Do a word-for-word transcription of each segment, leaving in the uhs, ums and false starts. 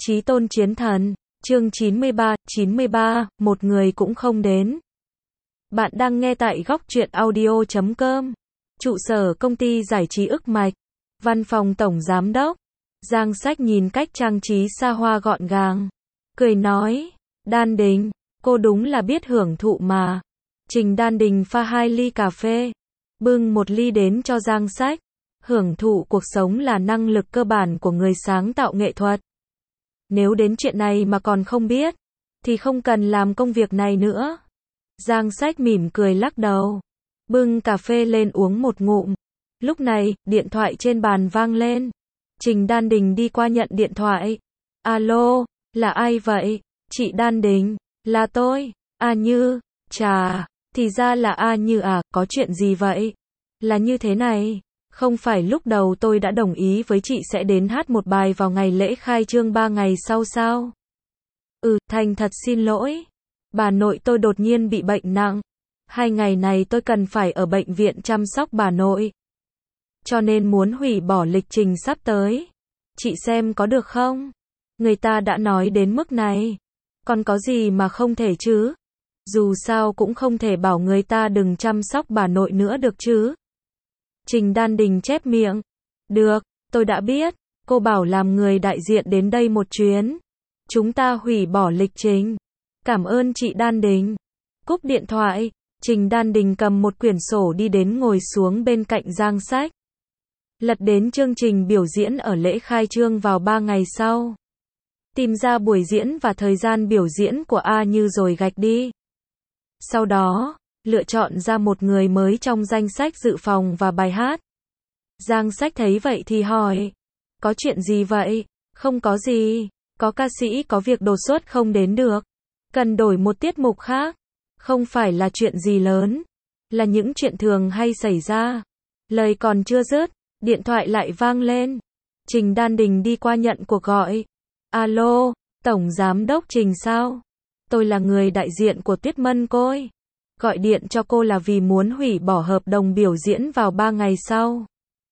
Chí tôn chiến thần, chương chín mươi ba, chín mươi ba, một người cũng không đến. Bạn đang nghe tại góc truyện audio chấm com. Trụ sở công ty giải trí ức mạch. Văn phòng tổng giám đốc. Giang Sách nhìn cách trang trí xa hoa gọn gàng. Cười nói, Đan Đình, cô đúng là biết hưởng thụ mà. Trình Đan Đình pha hai ly cà phê. Bưng một ly đến cho Giang Sách. Hưởng thụ cuộc sống là năng lực cơ bản của người sáng tạo nghệ thuật. Nếu đến chuyện này mà còn không biết, thì không cần làm công việc này nữa. Giang Sách mỉm cười lắc đầu. Bưng cà phê lên uống một ngụm. Lúc này, điện thoại trên bàn vang lên. Trình Đan Đình đi qua nhận điện thoại. Alo, là ai vậy? Chị Đan Đình, là tôi. A Như, chà, thì ra là A Như à, có chuyện gì vậy? Là như thế này. Không phải lúc đầu tôi đã đồng ý với chị sẽ đến hát một bài vào ngày lễ khai trương ba ngày sau sao? Ừ, thành thật xin lỗi. Bà nội tôi đột nhiên bị bệnh nặng. Hai ngày này tôi cần phải ở bệnh viện chăm sóc bà nội. Cho nên muốn hủy bỏ lịch trình sắp tới. Chị xem có được không? Người ta đã nói đến mức này. Còn có gì mà không thể chứ? Dù sao cũng không thể bảo người ta đừng chăm sóc bà nội nữa được chứ. Trình Đan Đình chép miệng. Được, tôi đã biết. Cô bảo làm người đại diện đến đây một chuyến. Chúng ta hủy bỏ lịch trình. Cảm ơn chị Đan Đình. Cúp điện thoại, Trình Đan Đình cầm một quyển sổ đi đến ngồi xuống bên cạnh Giang Sách. Lật đến chương trình biểu diễn ở lễ khai trương vào ba ngày sau. Tìm ra buổi diễn và thời gian biểu diễn của A Như rồi gạch đi. Sau đó, lựa chọn ra một người mới trong danh sách dự phòng và bài hát. Giang Sách thấy vậy thì hỏi. Có chuyện gì vậy? Không có gì. Có ca sĩ có việc đột xuất không đến được. Cần đổi một tiết mục khác. Không phải là chuyện gì lớn. Là những chuyện thường hay xảy ra. Lời còn chưa dứt, điện thoại lại vang lên. Trình Đan Đình đi qua nhận cuộc gọi. Alo, Tổng Giám đốc Trình sao? Tôi là người đại diện của Tuyết Mân Côi. Gọi điện cho cô là vì muốn hủy bỏ hợp đồng biểu diễn vào ba ngày sau.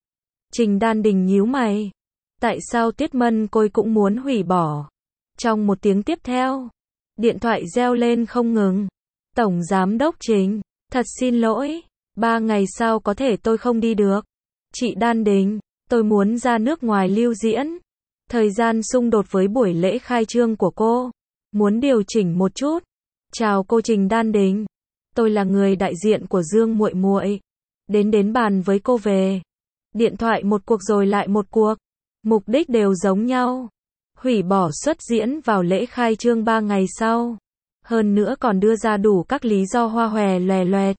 Trình Đan Đình nhíu mày. Tại sao Tuyết Mân Côi cũng muốn hủy bỏ? Trong một tiếng tiếp theo, điện thoại reo lên không ngừng. Tổng Giám đốc Trình, thật xin lỗi, ba ngày sau có thể tôi không đi được. Chị Đan Đình, tôi muốn ra nước ngoài lưu diễn. Thời gian xung đột với buổi lễ khai trương của cô. Muốn điều chỉnh một chút. Chào cô Trình Đan Đình. Tôi là người đại diện của Dương Muội Muội. Đến đến bàn với cô về. Điện thoại một cuộc rồi lại một cuộc. Mục đích đều giống nhau. Hủy bỏ suất diễn vào lễ khai trương ba ngày sau. Hơn nữa còn đưa ra đủ các lý do hoa hòe loè loẹt.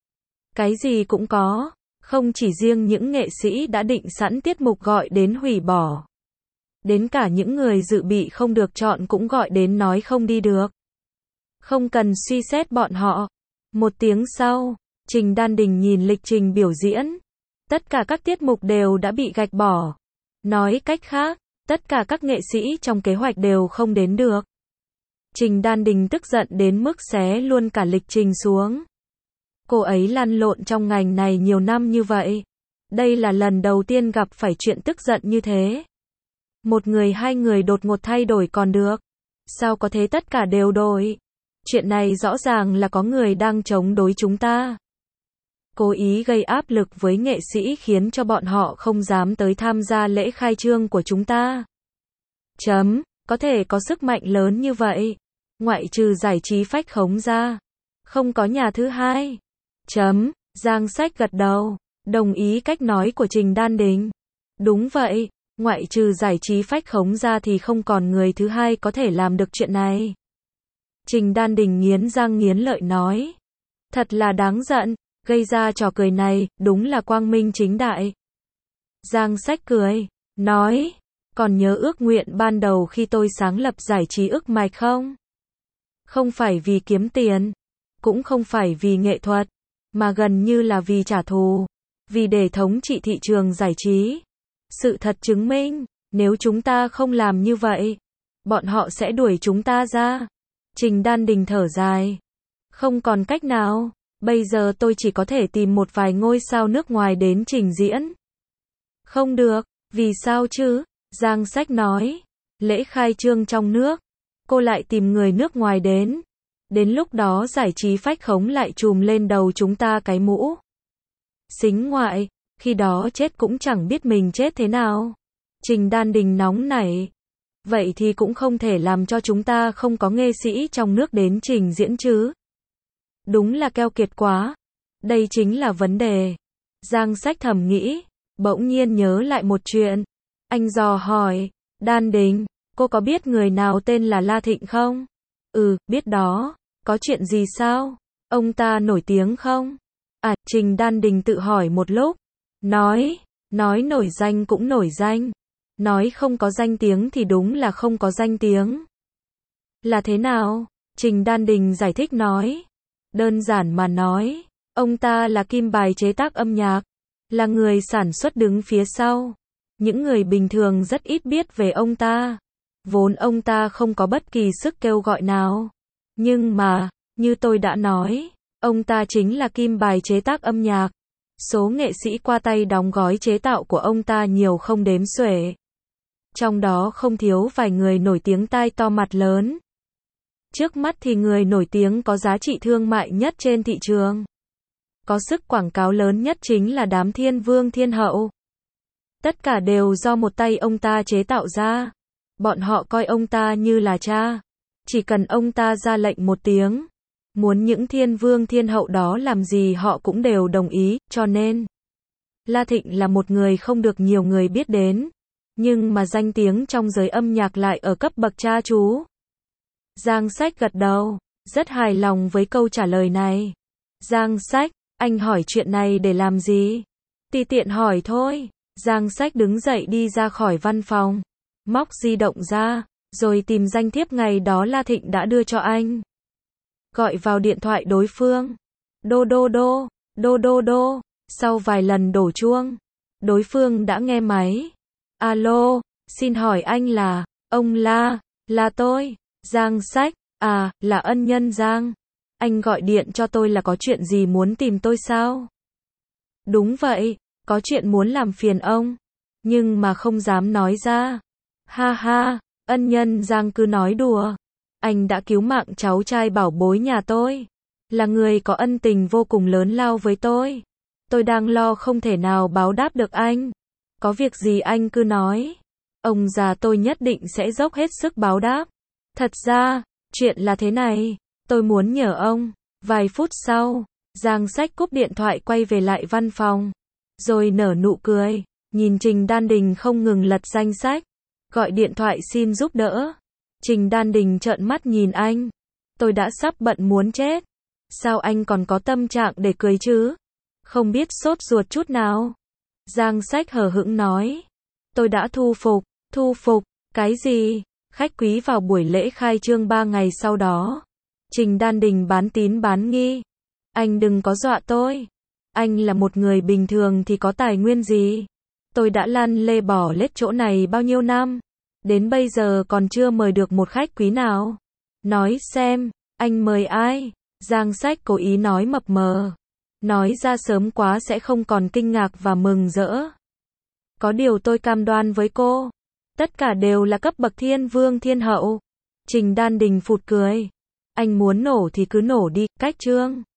Cái gì cũng có. Không chỉ riêng những nghệ sĩ đã định sẵn tiết mục gọi đến hủy bỏ. Đến cả những người dự bị không được chọn cũng gọi đến nói không đi được. Không cần suy xét bọn họ. Một tiếng sau, Trình Đan Đình nhìn lịch trình biểu diễn. Tất cả các tiết mục đều đã bị gạch bỏ. Nói cách khác, tất cả các nghệ sĩ trong kế hoạch đều không đến được. Trình Đan Đình tức giận đến mức xé luôn cả lịch trình xuống. Cô ấy lăn lộn trong ngành này nhiều năm như vậy. Đây là lần đầu tiên gặp phải chuyện tức giận như thế. Một người hai người đột ngột thay đổi còn được. Sao có thể tất cả đều đổi? Chuyện này rõ ràng là có người đang chống đối chúng ta. Cố ý gây áp lực với nghệ sĩ khiến cho bọn họ không dám tới tham gia lễ khai trương của chúng ta. Chấm, có thể có sức mạnh lớn như vậy. Ngoại trừ giải trí phách khống ra. Không có nhà thứ hai. Chấm, Giang Sách gật đầu. Đồng ý cách nói của Trình Đan Đình. Đúng vậy, ngoại trừ giải trí phách khống ra thì không còn người thứ hai có thể làm được chuyện này. Trình Đan Đình nghiến răng nghiến lợi nói. Thật là đáng giận, gây ra trò cười này, đúng là quang minh chính đại. Giang Sách cười, nói, còn nhớ ước nguyện ban đầu khi tôi sáng lập giải trí ức mạch không? Không phải vì kiếm tiền, cũng không phải vì nghệ thuật, mà gần như là vì trả thù, vì để thống trị thị trường giải trí. Sự thật chứng minh, nếu chúng ta không làm như vậy, bọn họ sẽ đuổi chúng ta ra. Trình Đan Đình thở dài. Không còn cách nào, bây giờ tôi chỉ có thể tìm một vài ngôi sao nước ngoài đến trình diễn. Không được, vì sao chứ? Giang Sách nói. Lễ khai trương trong nước, cô lại tìm người nước ngoài đến. Đến lúc đó giải trí phách khống lại trùm lên đầu chúng ta cái mũ sính ngoại, khi đó chết cũng chẳng biết mình chết thế nào. Trình Đan Đình nóng nảy. Vậy thì cũng không thể làm cho chúng ta không có nghệ sĩ trong nước đến trình diễn chứ. Đúng là keo kiệt quá. Đây chính là vấn đề. Giang Sách thầm nghĩ, bỗng nhiên nhớ lại một chuyện. Anh dò hỏi, Đan Đình, cô có biết người nào tên là La Thịnh không? Ừ, biết đó. Có chuyện gì sao? Ông ta nổi tiếng không? À, Trình Đan Đình tự hỏi một lúc. Nói, nói nổi danh cũng nổi danh. Nói không có danh tiếng thì đúng là không có danh tiếng. Là thế nào? Trình Đan Đình giải thích nói. Đơn giản mà nói, ông ta là kim bài chế tác âm nhạc, là người sản xuất đứng phía sau. Những người bình thường rất ít biết về ông ta. Vốn ông ta không có bất kỳ sức kêu gọi nào. Nhưng mà, như tôi đã nói, ông ta chính là kim bài chế tác âm nhạc. Số nghệ sĩ qua tay đóng gói chế tạo của ông ta nhiều không đếm xuể. Trong đó không thiếu vài người nổi tiếng tai to mặt lớn. Trước mắt thì người nổi tiếng có giá trị thương mại nhất trên thị trường. Có sức quảng cáo lớn nhất chính là đám thiên vương thiên hậu. Tất cả đều do một tay ông ta chế tạo ra. Bọn họ coi ông ta như là cha. Chỉ cần ông ta ra lệnh một tiếng, muốn những thiên vương thiên hậu đó làm gì họ cũng đều đồng ý, cho nên La Thịnh là một người không được nhiều người biết đến, nhưng mà danh tiếng trong giới âm nhạc lại ở cấp bậc cha chú. Giang Sách gật đầu, rất hài lòng với câu trả lời này. Giang Sách, anh hỏi chuyện này để làm gì? Tùy tiện hỏi thôi. Giang Sách đứng dậy đi ra khỏi văn phòng, móc di động ra, rồi tìm danh thiếp ngày đó La Thịnh đã đưa cho anh. Gọi vào điện thoại đối phương. Đô đô đô, đô đô đô. Sau vài lần đổ chuông, đối phương đã nghe máy. Alo, xin hỏi anh là, ông La, là tôi, Giang Sách, à, là ân nhân Giang. Anh gọi điện cho tôi là có chuyện gì muốn tìm tôi sao? Đúng vậy, có chuyện muốn làm phiền ông, nhưng mà không dám nói ra. Ha ha, ân nhân Giang cứ nói đùa. Anh đã cứu mạng cháu trai bảo bối nhà tôi, là người có ân tình vô cùng lớn lao với tôi. Tôi đang lo không thể nào báo đáp được anh. Có việc gì anh cứ nói. Ông già tôi nhất định sẽ dốc hết sức báo đáp. Thật ra, chuyện là thế này, tôi muốn nhờ ông. Vài phút sau, Giang Sách cúp điện thoại quay về lại văn phòng, rồi nở nụ cười, nhìn Trình Đan Đình không ngừng lật danh sách, gọi điện thoại xin giúp đỡ. Trình Đan Đình trợn mắt nhìn anh. Tôi đã sắp bận muốn chết. Sao anh còn có tâm trạng để cười chứ? Không biết sốt ruột chút nào. Giang Sách hờ hững nói. Tôi đã thu phục. Thu phục? Cái gì? Khách quý vào buổi lễ khai trương ba ngày sau đó. Trình Đan Đình bán tín bán nghi. Anh đừng có dọa tôi. Anh là một người bình thường thì có tài nguyên gì? Tôi đã lăn lê bỏ lết chỗ này bao nhiêu năm. Đến bây giờ còn chưa mời được một khách quý nào. Nói xem, anh mời ai? Giang Sách cố ý nói mập mờ. Nói ra sớm quá sẽ không còn kinh ngạc và mừng rỡ. Có điều tôi cam đoan với cô. Tất cả đều là cấp bậc thiên vương thiên hậu. Trình Đan Đình phụt cười. Anh muốn nổ thì cứ nổ đi, cách trương.